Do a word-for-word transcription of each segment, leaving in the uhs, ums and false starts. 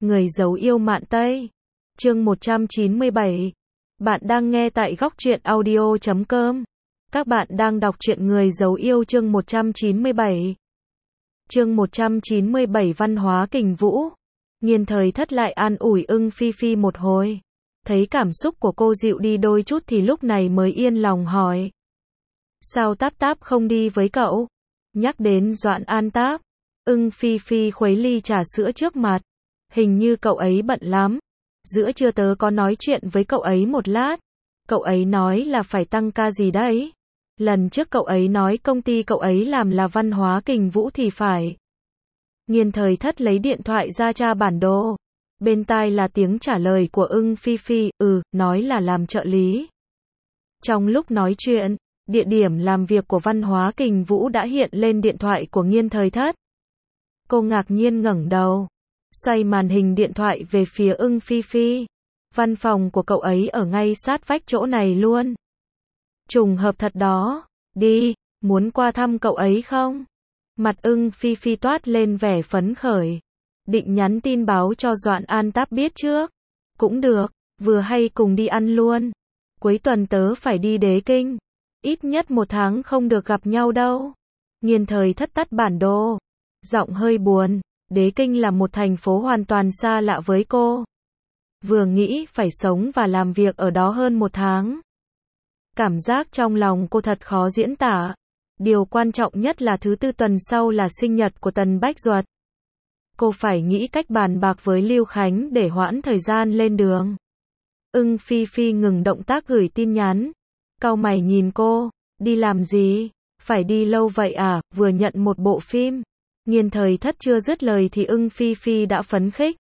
Người giấu yêu mạn Tây. Chương một trăm chín mươi bảy. Bạn đang nghe tại góc truyện audio chấm com. Các bạn đang đọc truyện Người giấu yêu chương một trăm chín mươi bảy. Chương một trăm chín mươi bảy Văn hóa kình vũ. Nghiên Thời Thất lại an ủi Ưng Phi Phi một hồi. Thấy cảm xúc của cô dịu đi đôi chút thì lúc này mới yên lòng hỏi. Sao Táp Táp không đi với cậu? Nhắc đến Doãn An Táp, Ưng Phi Phi khuấy ly trà sữa trước mặt. Hình như cậu ấy bận lắm. Giữa trưa tớ có nói chuyện với cậu ấy một lát. Cậu ấy nói là phải tăng ca gì đấy. Lần trước cậu ấy nói công ty cậu ấy làm là văn hóa kình vũ thì phải. Nghiên Thời Thất lấy điện thoại ra tra bản đồ. Bên tai là tiếng trả lời của Ưng Phi Phi, ừ, nói là làm trợ lý. Trong lúc nói chuyện, địa điểm làm việc của văn hóa kình vũ đã hiện lên điện thoại của Nghiên Thời Thất. Cô ngạc nhiên ngẩng đầu, xoay màn hình điện thoại về phía Ưng Phi Phi. Văn phòng của cậu ấy ở ngay sát vách chỗ này luôn. Trùng hợp thật đó, đi, muốn qua thăm cậu ấy không? Mặt Ưng Phi Phi toát lên vẻ phấn khởi. Định nhắn tin báo cho Doãn An Táp biết trước. Cũng được, vừa hay cùng đi ăn luôn. Cuối tuần tớ phải đi Đế Kinh. Ít nhất một tháng không được gặp nhau đâu. Nghiên Thời Thất tắt bản đồ. Giọng hơi buồn. Đế Kinh là một thành phố hoàn toàn xa lạ với cô. Vừa nghĩ phải sống và làm việc ở đó hơn một tháng. Cảm giác trong lòng cô thật khó diễn tả. Điều quan trọng nhất là thứ tư tuần sau là sinh nhật của Tần Bách Duật. Cô phải nghĩ cách bàn bạc với Lưu Khánh để hoãn thời gian lên đường. Ưng Phi Phi ngừng động tác gửi tin nhắn. Cau mày nhìn cô, đi làm gì? Phải đi lâu vậy à, vừa nhận một bộ phim. Nghiên Thời Thất chưa dứt lời thì Ưng Phi Phi đã phấn khích.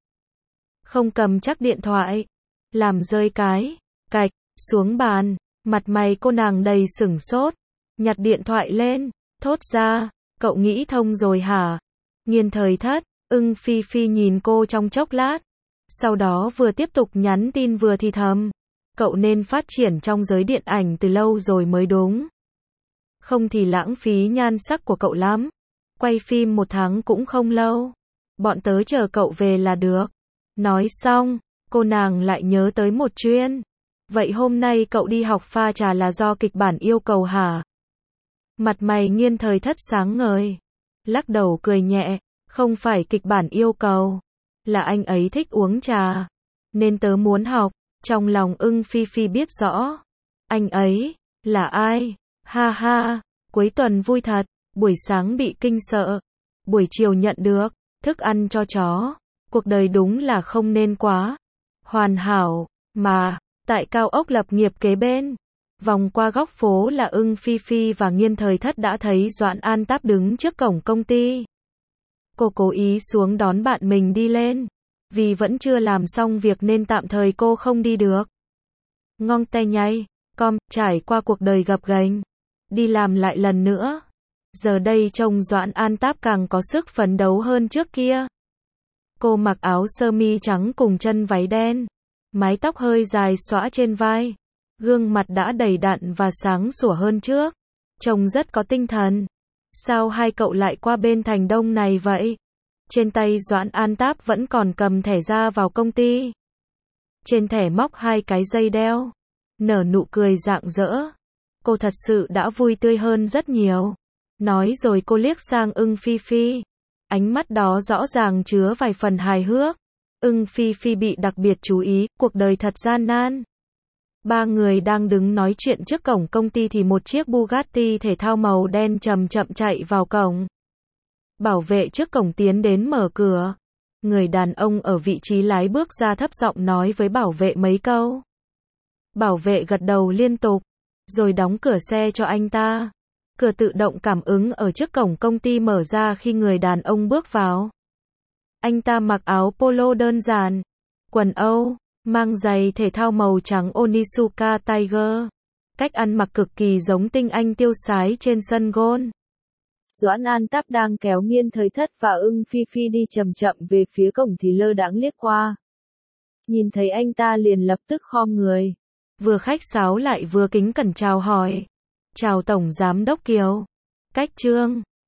Không cầm chắc điện thoại. Làm rơi cái, cạch, xuống bàn. Mặt mày cô nàng đầy sửng sốt. Nhặt điện thoại lên, thốt ra, cậu nghĩ thông rồi hả? Nghiên Thời Thất, Ưng Phi Phi nhìn cô trong chốc lát. Sau đó vừa tiếp tục nhắn tin vừa thì thầm. Cậu nên phát triển trong giới điện ảnh từ lâu rồi mới đúng. Không thì lãng phí nhan sắc của cậu lắm. Quay phim một tháng cũng không lâu. Bọn tớ chờ cậu về là được. Nói xong, cô nàng lại nhớ tới một chuyện. Vậy hôm nay cậu đi học pha trà là do kịch bản yêu cầu hả? Mặt mày Nghiên Thời Thất sáng ngời. Lắc đầu cười nhẹ. Không phải kịch bản yêu cầu. Là anh ấy thích uống trà. Nên tớ muốn học. Trong lòng Ưng Phi Phi biết rõ. Anh ấy, là ai? Ha ha, cuối tuần vui thật. Buổi sáng bị kinh sợ. Buổi chiều nhận được thức ăn cho chó. Cuộc đời đúng là không nên quá hoàn hảo. Mà, tại cao ốc lập nghiệp kế bên. Vòng qua góc phố là Ưng Phi Phi và Nghiên Thời Thất đã thấy Doãn An Táp đứng trước cổng công ty. Cô cố ý xuống đón bạn mình đi lên. Vì vẫn chưa làm xong việc nên tạm thời cô không đi được. Ngong tay nhay, com, trải qua cuộc đời gập ghềnh. Đi làm lại lần nữa. Giờ đây trông Doãn An Táp càng có sức phấn đấu hơn trước kia. Cô mặc áo sơ mi trắng cùng chân váy đen. Mái tóc hơi dài xõa trên vai. Gương mặt đã đầy đặn và sáng sủa hơn trước. Trông rất có tinh thần. Sao hai cậu lại qua bên thành đông này vậy? Trên tay Doãn An Táp vẫn còn cầm thẻ ra vào công ty. Trên thẻ móc hai cái dây đeo. Nở nụ cười rạng rỡ. Cô thật sự đã vui tươi hơn rất nhiều. Nói rồi cô liếc sang Ưng Phi Phi. Ánh mắt đó rõ ràng chứa vài phần hài hước. Ưng Phi Phi bị đặc biệt chú ý, cuộc đời thật gian nan. Ba người đang đứng nói chuyện trước cổng công ty thì một chiếc Bugatti thể thao màu đen chậm chậm chạy vào cổng. Bảo vệ trước cổng tiến đến mở cửa. Người đàn ông ở vị trí lái bước ra thấp giọng nói với bảo vệ mấy câu. Bảo vệ gật đầu liên tục, rồi đóng cửa xe cho anh ta. Cửa tự động cảm ứng ở trước cổng công ty mở ra khi người đàn ông bước vào. Anh ta mặc áo polo đơn giản, quần Âu, mang giày thể thao màu trắng Onitsuka Tiger. Cách ăn mặc cực kỳ giống tinh anh tiêu sái trên sân golf. Doãn An Táp đang kéo Nghiên Thời Thất và Ưng Phi Phi đi chậm chậm về phía cổng thì lơ đãng liếc qua. Nhìn thấy anh ta liền lập tức khom người. Vừa khách sáo lại vừa kính cẩn chào hỏi. Chào Tổng Giám Đốc Kiều. Cách Trương.